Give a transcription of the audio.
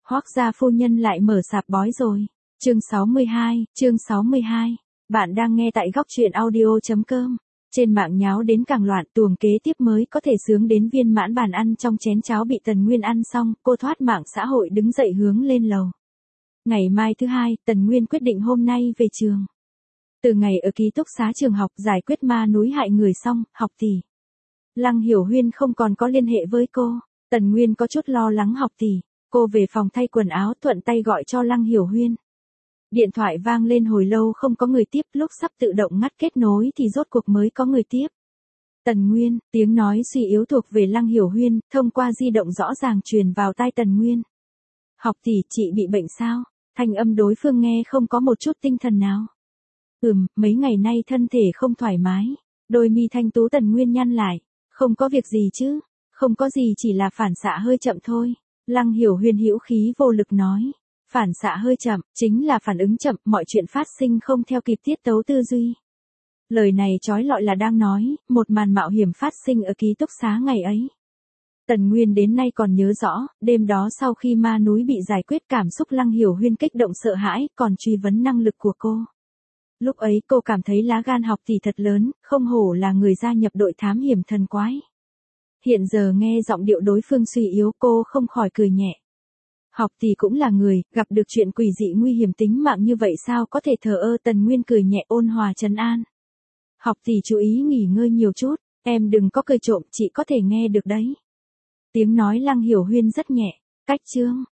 Hoắc gia phu nhân lại mở sạp bói rồi. Chương 62. Bạn đang nghe tại góc truyện audio.com. Trên mạng nháo đến càng loạn, tuồng kế tiếp mới có thể sướng đến viên mãn bàn ăn trong chén cháo bị Tần Nguyên ăn xong, cô thoát mạng xã hội đứng dậy hướng lên lầu. Ngày mai thứ hai, Tần Nguyên quyết định hôm nay về trường. Từ ngày ở ký túc xá trường học giải quyết ma núi hại người xong, học tỷ Lăng Hiểu Huyên không còn có liên hệ với cô. Tần Nguyên có chút lo lắng học tỷ. Cô về phòng thay quần áo thuận tay gọi cho Lăng Hiểu Huyên. Điện thoại vang lên hồi lâu không có người tiếp, lúc sắp tự động ngắt kết nối thì rốt cuộc mới có người tiếp. Tần Nguyên, tiếng nói suy yếu thuộc về Lăng Hiểu Huyên, thông qua di động rõ ràng truyền vào tai Tần Nguyên. Học tỷ, chị bị bệnh sao? Thanh âm đối phương nghe không có một chút tinh thần nào. Mấy ngày nay thân thể không thoải mái. Đôi mi thanh tú Tần Nguyên nhăn lại. Không có việc gì chứ? Không có gì, chỉ là phản xạ hơi chậm thôi. Lăng Hiểu Huyên hữu khí vô lực nói. Phản xạ hơi chậm, chính là phản ứng chậm, mọi chuyện phát sinh không theo kịp tiết tấu tư duy. Lời này trói lọi là đang nói, một màn mạo hiểm phát sinh ở ký túc xá ngày ấy. Tần Nguyên đến nay còn nhớ rõ, đêm đó sau khi ma núi bị giải quyết cảm xúc Lăng Hiểu Huyên kích động sợ hãi, còn truy vấn năng lực của cô. Lúc ấy cô cảm thấy lá gan học tỷ thật lớn, không hổ là người gia nhập đội thám hiểm thần quái. Hiện giờ nghe giọng điệu đối phương suy yếu, cô không khỏi cười nhẹ. Học tỷ cũng là người, gặp được chuyện quỷ dị nguy hiểm tính mạng như vậy sao có thể thờ ơ. Tần Nguyên cười nhẹ ôn hòa trấn an. Học tỷ chú ý nghỉ ngơi nhiều chút, em đừng có cười trộm, chị có thể nghe được đấy. Tiếng nói Lăng Hiểu Huyên rất nhẹ. Cách chương